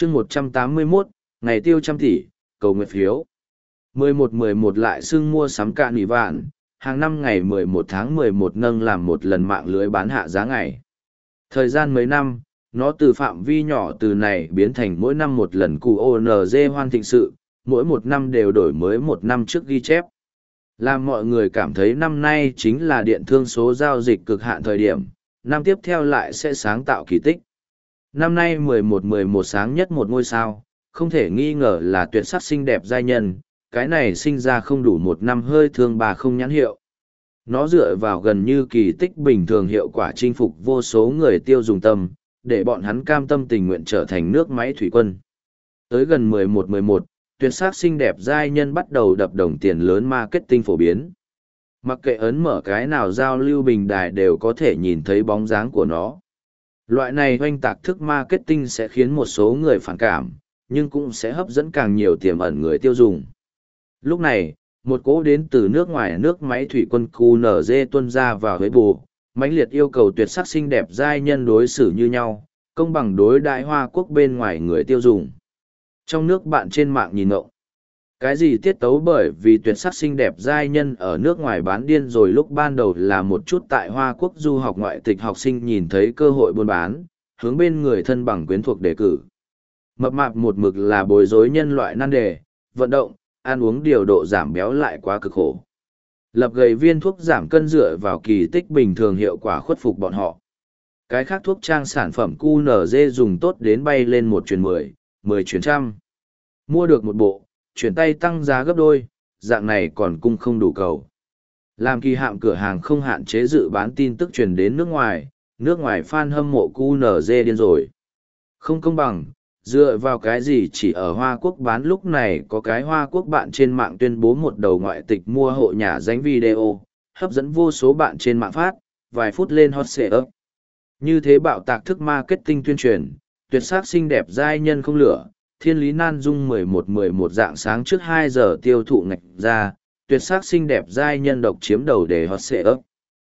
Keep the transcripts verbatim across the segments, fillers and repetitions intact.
chương một trăm tám mươi mốt, ngày tiêu trăm tỷ, cầu nguyện phiếu. mười một mười một lại xưng mua sắm cạn nỉ vạn, hàng năm ngày mười một tháng mười một nâng làm một lần mạng lưới bán hạ giá ngày. Thời gian mấy năm, nó từ phạm vi nhỏ từ này biến thành mỗi năm một lần cụ ô en giê hoan thịnh sự, mỗi một năm đều đổi mới một năm trước ghi chép. Làm mọi người cảm thấy năm nay chính là điện thương số giao dịch cực hạn thời điểm, năm tiếp theo lại sẽ sáng tạo kỳ tích. Năm nay mười một mười một sáng nhất một ngôi sao, không thể nghi ngờ là tuyệt sắc xinh đẹp giai nhân, cái này sinh ra không đủ một năm hơi thương bà không nhãn hiệu. Nó dựa vào gần như kỳ tích bình thường hiệu quả chinh phục vô số người tiêu dùng tâm, để bọn hắn cam tâm tình nguyện trở thành nước máy thủy quân. Tới gần mười một mười một, tuyệt sắc xinh đẹp giai nhân bắt đầu đập đồng tiền lớn marketing phổ biến. Mặc kệ ấn mở cái nào giao lưu bình đài đều có thể nhìn thấy bóng dáng của nó. Loại này hoành tạc thức marketing sẽ khiến một số người phản cảm, nhưng cũng sẽ hấp dẫn càng nhiều tiềm ẩn người tiêu dùng. Lúc này, một cỗ đến từ nước ngoài nước máy thủy quân cu en giê tuân ra vào với bù, mãnh liệt yêu cầu tuyệt sắc xinh đẹp giai nhân đối xử như nhau, công bằng đối đại Hoa Quốc bên ngoài người tiêu dùng. Trong nước bạn trên mạng nhìn ngộng. Cái gì tiết tấu bởi vì tuyệt sắc xinh đẹp giai nhân ở nước ngoài bán điên rồi, lúc ban đầu là một chút tại Hoa Quốc du học ngoại tịch học sinh nhìn thấy cơ hội buôn bán, hướng bên người thân bằng quyến thuộc đề cử. Mập mạp một mực là bối rối nhân loại nan đề, vận động, ăn uống điều độ giảm béo lại quá cực khổ. Lập gầy viên thuốc giảm cân dựa vào kỳ tích bình thường hiệu quả khuất phục bọn họ. Cái khác thuốc trang sản phẩm cu en giê dùng tốt đến bay lên một chuyển mười, mười chuyển trăm. Mua được một bộ, chuyển tay tăng giá gấp đôi, dạng này còn cung không đủ cầu. Làm kỳ hạm cửa hàng không hạn chế dự bán tin tức truyền đến nước ngoài, nước ngoài fan hâm mộ cu en giê điên rồi. Không công bằng, dựa vào cái gì chỉ ở Hoa Quốc bán. Lúc này có cái Hoa Quốc bạn trên mạng tuyên bố một đầu ngoại tịch mua hộ nhà danh video, hấp dẫn vô số bạn trên mạng phát, vài phút lên hot search. Như thế bạo tạc thức marketing tuyên truyền, tuyệt sắc xinh đẹp giai nhân không lửa, thiên lý nan dung mười một mười một dạng sáng trước hai giờ tiêu thụ ngạch ra, tuyệt sắc xinh đẹp giai nhân độc chiếm đầu để hot search.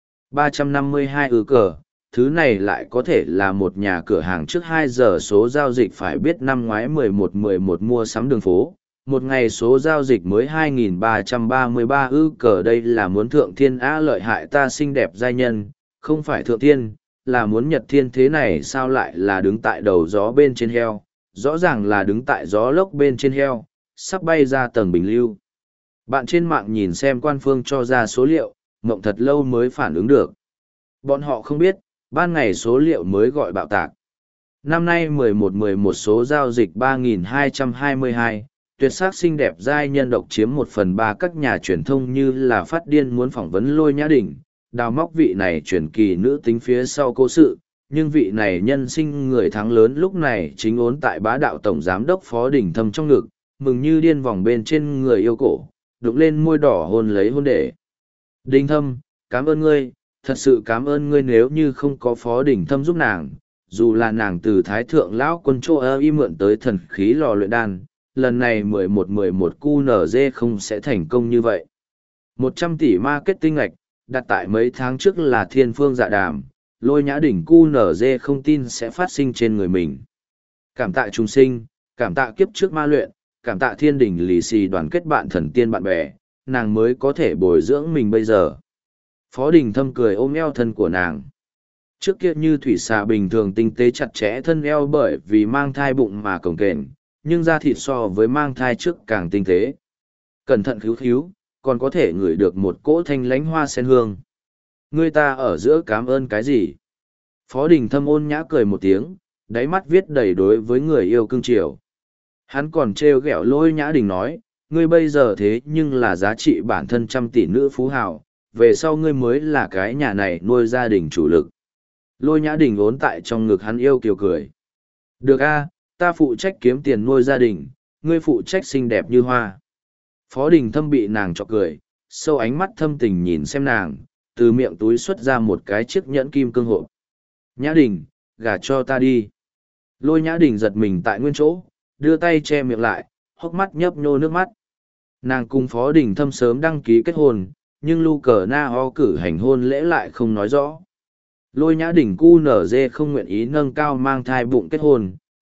ba trăm năm mươi hai ư cờ, thứ này lại có thể là một nhà cửa hàng trước hai giờ số giao dịch. Phải biết năm ngoái mười một mười một mua sắm đường phố, một ngày số giao dịch mới hai nghìn ba trăm ba mươi ba ư cờ. Đây là muốn thượng thiên á lợi hại ta xinh đẹp giai nhân, không phải thượng thiên, là muốn nhật thiên. Thế này sao lại là đứng tại đầu gió bên trên heo, rõ ràng là đứng tại gió lốc bên trên heo, sắp bay ra tầng bình lưu. Bạn trên mạng nhìn xem quan phương cho ra số liệu, mộng thật lâu mới phản ứng được. Bọn họ không biết, ban ngày số liệu mới gọi bạo tạc. Năm nay mười một mười một số giao dịch ba nghìn hai trăm hai mươi hai, tuyệt sắc xinh đẹp giai nhân độc chiếm một phần ba. Các nhà truyền thông như là phát điên muốn phỏng vấn Lôi Nhã Đình, đào móc vị này truyền kỳ nữ tính phía sau cố sự, nhưng vị này nhân sinh người thắng lớn lúc này chính ốn tại bá đạo tổng giám đốc Phó Đình Thâm trong ngực, mừng như điên vòng bên trên người yêu cổ, đụng lên môi đỏ hôn lấy hôn để. Đình Thâm, cảm ơn ngươi, thật sự cảm ơn ngươi, nếu như không có Phó Đình Thâm giúp nàng, dù là nàng từ Thái Thượng Lão Quân Châu Ơ y mượn tới thần khí lò luyện đan, lần này mười một mười một cu en giê không sẽ thành công như vậy. một trăm tỷ marketing ngạch, đặt tại mấy tháng trước là thiên phương dạ đàm, Lôi Nhã Đỉnh cu en giê không tin sẽ phát sinh trên người mình. Cảm tạ chúng sinh, cảm tạ kiếp trước ma luyện, cảm tạ thiên đỉnh lì xì đoàn kết bạn thần tiên bạn bè, nàng mới có thể bồi dưỡng mình bây giờ. Phó Đình Thâm cười ôm eo thân của nàng. Trước kia như thủy xà bình thường tinh tế chặt chẽ thân eo bởi vì mang thai bụng mà cồng kềnh, nhưng da thịt so với mang thai trước càng tinh tế. Cẩn thận khíu khíu, còn có thể ngửi được một cỗ thanh lánh hoa sen hương. Người ta ở giữa cảm ơn cái gì? Phó Đình Thâm ôn nhã cười một tiếng, đáy mắt viết đầy đối với người yêu cưng chiều. Hắn còn trêu ghẹo Lôi Nhã Đình nói, ngươi bây giờ thế nhưng là giá trị bản thân trăm tỷ nữ phú hào, về sau ngươi mới là cái nhà này nuôi gia đình chủ lực. Lôi Nhã Đình ốn tại trong ngực hắn yêu kiều cười. Được a, ta phụ trách kiếm tiền nuôi gia đình, ngươi phụ trách xinh đẹp như hoa. Phó Đình Thâm bị nàng chọc cười, sâu ánh mắt thâm tình nhìn xem nàng, từ miệng túi xuất ra một cái chiếc nhẫn kim cương hộp. Nhã Đình, gả cho ta đi. Lôi Nhã Đình giật mình tại nguyên chỗ, đưa tay che miệng lại, hốc mắt nhấp nhô nước mắt. Nàng cùng Phó Đình Thâm sớm đăng ký kết hôn, nhưng Lu Cờ Na Ho cử hành hôn lễ lại không nói rõ. Lôi Nhã Đình cu en giê không nguyện ý nâng cao mang thai bụng kết hôn,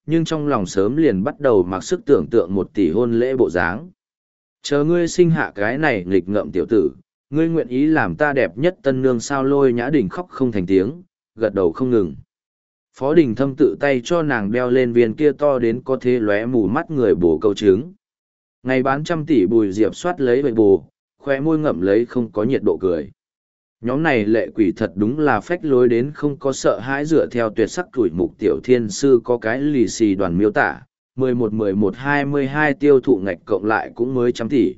nhưng trong lòng sớm liền bắt đầu mặc sức tưởng tượng một tỷ hôn lễ bộ dáng. Chờ ngươi sinh hạ cái này nghịch ngợm tiểu tử, ngươi nguyện ý làm ta đẹp nhất tân nương sao? Lôi Nhã Đình khóc không thành tiếng, gật đầu không ngừng. Phó Đình Thâm tự tay cho nàng đeo lên viên kia to đến có thể lóe mù mắt người bổ câu trứng. Ngày bán trăm tỷ Bùi Diệp soát lấy vậy bù, khoe môi ngậm lấy không có nhiệt độ cười. Nhóm này lệ quỷ thật đúng là phách lối đến không có sợ hãi, dựa theo tuyệt sắc tuổi mục tiểu thiên sư có cái lì xì đoàn miêu tả, mười một mười một hai mươi hai tiêu thụ ngạch cộng lại cũng mới trăm tỷ.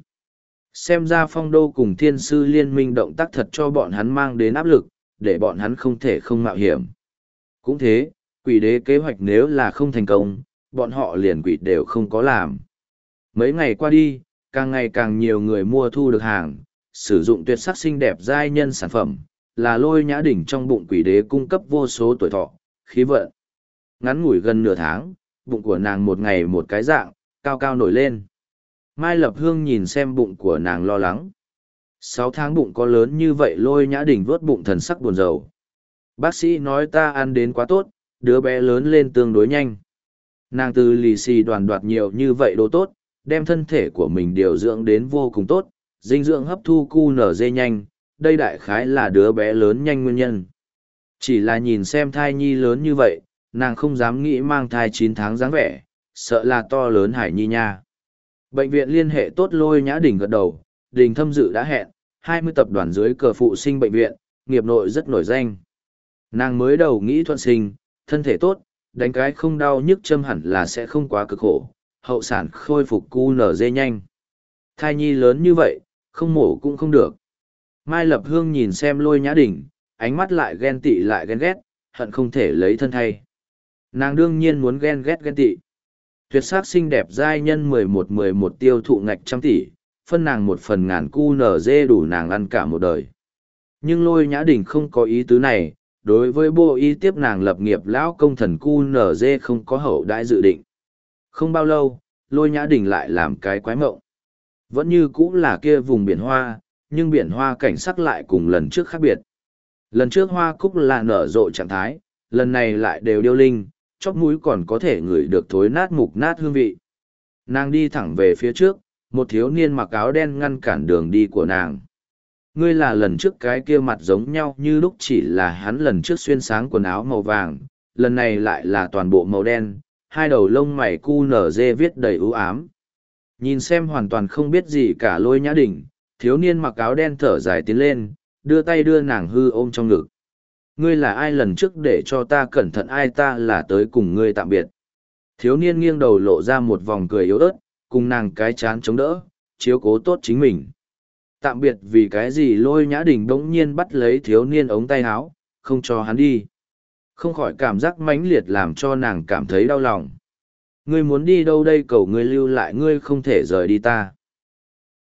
Xem ra phong đô cùng thiên sư liên minh động tác thật cho bọn hắn mang đến áp lực, để bọn hắn không thể không mạo hiểm. Cũng thế, quỷ đế kế hoạch nếu là không thành công, bọn họ liền quỷ đều không có làm. Mấy ngày qua đi, càng ngày càng nhiều người mua thu được hàng, sử dụng tuyệt sắc xinh đẹp giai nhân sản phẩm, là Lôi Nhã Đỉnh trong bụng quỷ đế cung cấp vô số tuổi thọ, khí vận. Ngắn ngủi gần nửa tháng, bụng của nàng một ngày một cái dạng, cao cao nổi lên. Mai Lập Hương nhìn xem bụng của nàng lo lắng. Sáu tháng bụng có lớn như vậy? Lôi Nhã Đỉnh vuốt bụng thần sắc buồn rầu. Bác sĩ nói ta ăn đến quá tốt, đứa bé lớn lên tương đối nhanh. Nàng từ lì xì đoàn đoạt nhiều như vậy đồ tốt, đem thân thể của mình điều dưỡng đến vô cùng tốt, dinh dưỡng hấp thu cu nở dê nhanh, đây đại khái là đứa bé lớn nhanh nguyên nhân. Chỉ là nhìn xem thai nhi lớn như vậy, nàng không dám nghĩ mang thai chín tháng dáng vẻ, sợ là to lớn hải nhi nha. Bệnh viện liên hệ tốt. Lôi Nhã Đình gật đầu, Đình Thâm Dự đã hẹn, hai mươi tập đoàn dưới cờ phụ sinh bệnh viện, nghiệp nội rất nổi danh. Nàng mới đầu nghĩ thuận sinh, thân thể tốt, đánh cái không đau nhức châm hẳn là sẽ không quá cực khổ, hậu sản khôi phục cu nở dê nhanh. Thai nhi lớn như vậy, không mổ cũng không được. Mai Lập Hương nhìn xem Lôi Nhã Đình, ánh mắt lại ghen tị lại ghen ghét, hận không thể lấy thân thay. Nàng đương nhiên muốn ghen ghét ghen tị. Tuyệt sắc xinh đẹp giai nhân mười một mười một tiêu thụ ngạch trăm tỷ, phân nàng một phần ngàn cu nở dê đủ nàng ăn cả một đời. Nhưng Lôi Nhã Đình không có ý tứ này, đối với bộ y tiếp nàng lập nghiệp lão công thần cu nở dê không có hậu đãi dự định. Không bao lâu, Lôi Nhã Đình lại làm cái quái mộng. Vẫn như cũ là kia vùng biển hoa, nhưng biển hoa cảnh sắc lại cùng lần trước khác biệt. Lần trước hoa cúc là nở rộ trạng thái, lần này lại đều điêu linh, chóp mũi còn có thể ngửi được thối nát mục nát hương vị. Nàng đi thẳng về phía trước, một thiếu niên mặc áo đen ngăn cản đường đi của nàng. Ngươi là lần trước cái kia mặt giống nhau như lúc, chỉ là hắn lần trước xuyên sáng quần áo màu vàng, lần này lại là toàn bộ màu đen, hai đầu lông mày cu nở dê viết đầy ưu ám. Nhìn xem hoàn toàn không biết gì cả Lôi Nhã Đình, thiếu niên mặc áo đen thở dài tiến lên, đưa tay đưa nàng hư ôm trong ngực. Ngươi là ai lần trước để cho ta cẩn thận? Ai? Ta là tới cùng ngươi tạm biệt. Thiếu niên nghiêng đầu lộ ra một vòng cười yếu ớt, cùng nàng cái chán chống đỡ, chiếu cố tốt chính mình. Tạm biệt vì cái gì? Lôi Nhã Đình bỗng nhiên bắt lấy thiếu niên ống tay áo, không cho hắn đi. Không khỏi cảm giác mãnh liệt làm cho nàng cảm thấy đau lòng. Ngươi muốn đi đâu đây? Cầu ngươi lưu lại, ngươi không thể rời đi ta.